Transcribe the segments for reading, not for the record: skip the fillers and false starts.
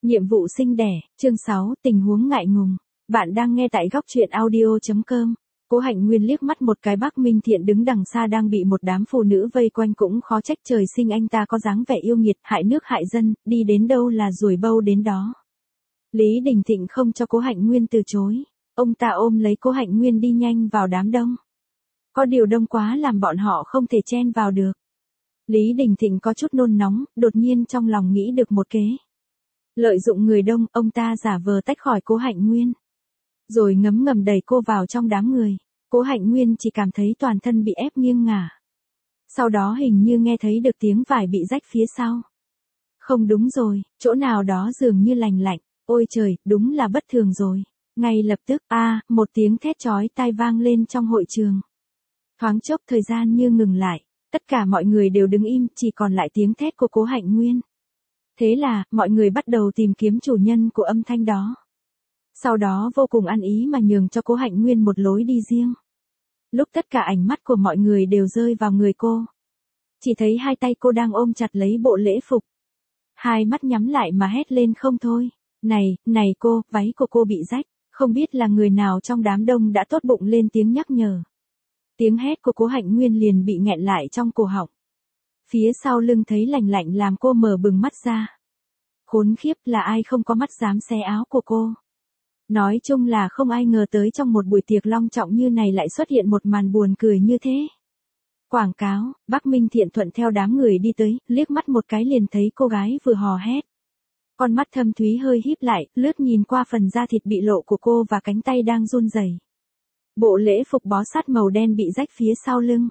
Nhiệm vụ sinh đẻ, chương 6, tình huống ngại ngùng. Bạn đang nghe tại góc truyện audio.com. Cố Hạnh Nguyên liếc mắt một cái Bắc Minh Thiện đứng đằng xa đang bị một đám phụ nữ vây quanh, cũng khó trách trời sinh anh ta có dáng vẻ yêu nghiệt, hại nước hại dân, đi đến đâu là ruồi bâu đến đó. Lý Đình Thịnh không cho Cố Hạnh Nguyên từ chối. Ông ta ôm lấy Cố Hạnh Nguyên đi nhanh vào đám đông. Có điều đông quá làm bọn họ không thể chen vào được. Lý Đình Thịnh có chút nôn nóng, đột nhiên trong lòng nghĩ được một kế. Lợi dụng người đông, ông ta giả vờ tách khỏi Cố Hạnh Nguyên. Rồi ngấm ngầm đẩy cô vào trong đám người. Cố Hạnh Nguyên chỉ cảm thấy toàn thân bị ép nghiêng ngả. Sau đó hình như nghe thấy được tiếng vải bị rách phía sau. Không đúng rồi, chỗ nào đó dường như lành lạnh. Ôi trời, đúng là bất thường rồi. Ngay lập tức, một tiếng thét chói tai vang lên trong hội trường. Thoáng chốc thời gian như ngừng lại. Tất cả mọi người đều đứng im, chỉ còn lại tiếng thét của Cố Hạnh Nguyên. Thế là, mọi người bắt đầu tìm kiếm chủ nhân của âm thanh đó. Sau đó vô cùng ăn ý mà nhường cho Cố Hạnh Nguyên một lối đi riêng. Lúc tất cả ánh mắt của mọi người đều rơi vào người cô. Chỉ thấy hai tay cô đang ôm chặt lấy bộ lễ phục. Hai mắt nhắm lại mà hét lên không thôi. Này cô, váy của cô bị rách. Không biết là người nào trong đám đông đã tốt bụng lên tiếng nhắc nhở. Tiếng hét của Cố Hạnh Nguyên liền bị nghẹn lại trong cổ họng. Phía sau lưng thấy lành lạnh làm cô mở bừng mắt ra. Khốn khiếp, là ai không có mắt dám xé áo của cô. Nói chung là không ai ngờ tới trong một buổi tiệc long trọng như này lại xuất hiện một màn buồn cười như thế. Quảng cáo, Bắc Minh Thiện thuận theo đám người đi tới, liếc mắt một cái liền thấy cô gái vừa hò hét. Con mắt thâm thúy hơi híp lại, lướt nhìn qua phần da thịt bị lộ của cô và cánh tay đang run rẩy. Bộ lễ phục bó sát màu đen bị rách phía sau lưng.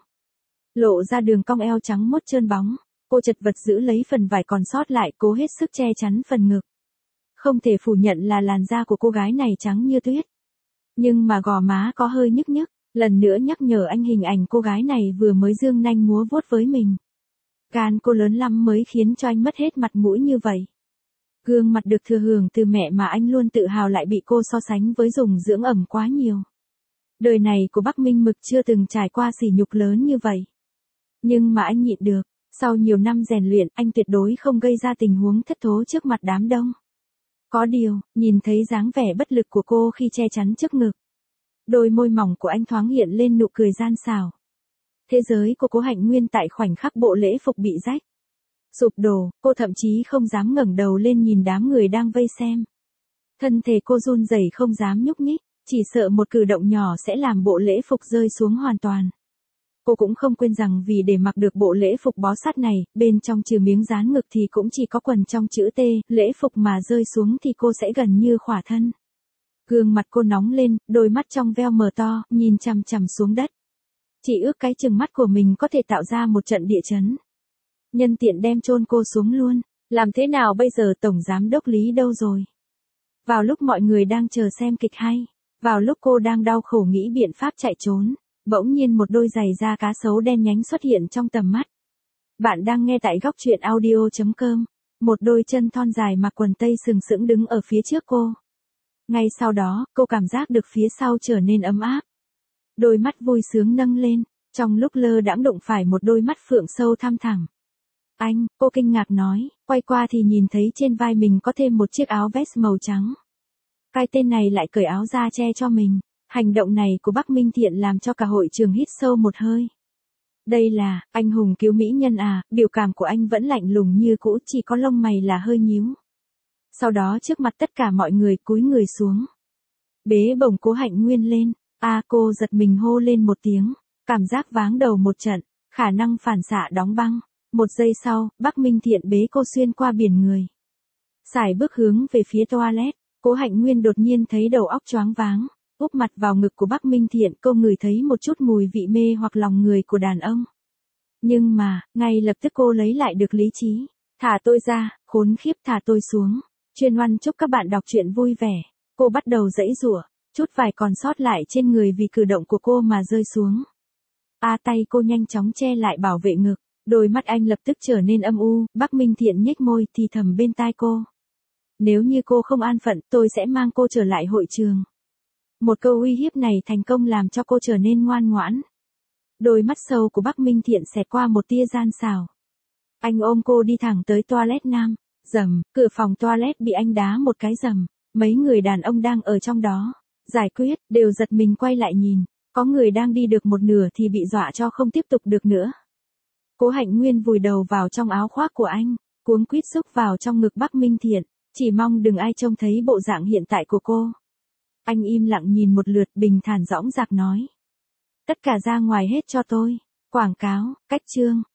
Lộ ra đường cong eo trắng mốt trơn bóng. Cô chật vật giữ lấy phần vải còn sót lại, cố hết sức che chắn phần ngực. Không thể phủ nhận là làn da của cô gái này trắng như tuyết. Nhưng mà gò má có hơi nhức nhức, lần nữa nhắc nhở anh hình ảnh cô gái này vừa mới dương nanh múa vuốt với mình. Gan cô lớn lắm mới khiến cho anh mất hết mặt mũi như vậy. Gương mặt được thừa hưởng từ mẹ mà anh luôn tự hào lại bị cô so sánh với dùng dưỡng ẩm quá nhiều. Đời này của Bắc Minh Mực chưa từng trải qua sỉ nhục lớn như vậy. Nhưng mà anh nhịn được, sau nhiều năm rèn luyện, anh tuyệt đối không gây ra tình huống thất thố trước mặt đám đông. Có điều, nhìn thấy dáng vẻ bất lực của cô khi che chắn trước ngực. Đôi môi mỏng của anh thoáng hiện lên nụ cười gian xảo. Thế giới của Cố Hạnh Nguyên tại khoảnh khắc bộ lễ phục bị rách. Sụp đổ, cô thậm chí không dám ngẩng đầu lên nhìn đám người đang vây xem. Thân thể cô run rẩy không dám nhúc nhích, chỉ sợ một cử động nhỏ sẽ làm bộ lễ phục rơi xuống hoàn toàn. Cô cũng không quên rằng vì để mặc được bộ lễ phục bó sát này, bên trong trừ miếng dán ngực thì cũng chỉ có quần trong chữ T, lễ phục mà rơi xuống thì cô sẽ gần như khỏa thân. Gương mặt cô nóng lên, đôi mắt trong veo mờ to, nhìn chằm chằm xuống đất. Chỉ ước cái chừng mắt của mình có thể tạo ra một trận địa chấn. Nhân tiện đem chôn cô xuống luôn, làm thế nào bây giờ Tổng Giám Đốc Lý đâu rồi? Vào lúc mọi người đang chờ xem kịch hay, vào lúc cô đang đau khổ nghĩ biện pháp chạy trốn. Bỗng nhiên một đôi giày da cá sấu đen nhánh xuất hiện trong tầm mắt. Bạn đang nghe tại góc truyện audio.com. Một đôi chân thon dài mặc quần tây sừng sững đứng ở phía trước cô. Ngay sau đó, cô cảm giác được phía sau trở nên ấm áp. Đôi mắt vui sướng nâng lên, trong lúc lơ đãng đụng phải một đôi mắt phượng sâu thăm thẳm. Anh, cô kinh ngạc nói, quay qua thì nhìn thấy trên vai mình có thêm một chiếc áo vest màu trắng. Cái tên này lại cởi áo ra che cho mình. Hành động này của Bắc Minh Thiện làm cho cả hội trường hít sâu một hơi. Đây là, anh hùng cứu mỹ nhân à, biểu cảm của anh vẫn lạnh lùng như cũ, chỉ có lông mày là hơi nhíu. Sau đó trước mặt tất cả mọi người cúi người xuống. Bế bổng Cố Hạnh Nguyên lên, cô giật mình hô lên một tiếng, cảm giác váng đầu một trận, khả năng phản xạ đóng băng. Một giây sau, Bắc Minh Thiện bế cô xuyên qua biển người. Sải bước hướng về phía toilet, Cố Hạnh Nguyên đột nhiên thấy đầu óc choáng váng. Úp mặt vào ngực của Bắc Minh Thiện, cô ngửi thấy một chút mùi vị mê hoặc lòng người của đàn ông. Nhưng mà, ngay lập tức cô lấy lại được lý trí. Thả tôi ra, khốn khiếp, thả tôi xuống. Chuyên Oan chúc các bạn đọc truyện vui vẻ. Cô bắt đầu giãy giụa, chút vải còn sót lại trên người vì cử động của cô mà rơi xuống. Tay cô nhanh chóng che lại bảo vệ ngực, đôi mắt anh lập tức trở nên âm u. Bắc Minh Thiện nhếch môi thì thầm bên tai cô. Nếu như cô không an phận, tôi sẽ mang cô trở lại hội trường. Một câu uy hiếp này thành công làm cho cô trở nên ngoan ngoãn. Đôi mắt sâu của Bắc Minh Thiện xẹt qua một tia gian xảo. Anh ôm cô đi thẳng tới toilet nam, Rầm, cửa phòng toilet bị anh đá một cái rầm. Mấy người đàn ông đang ở trong đó. Giải quyết, đều giật mình quay lại nhìn. Có người đang đi được một nửa thì bị dọa cho không tiếp tục được nữa. Cố Hạnh Nguyên vùi đầu vào trong áo khoác của anh, cuống quýt xúc vào trong ngực Bắc Minh Thiện, chỉ mong đừng ai trông thấy bộ dạng hiện tại của cô. Anh im lặng nhìn một lượt, bình thản dõng dạc nói. Tất cả ra ngoài hết cho tôi. Quảng cáo, cách chương.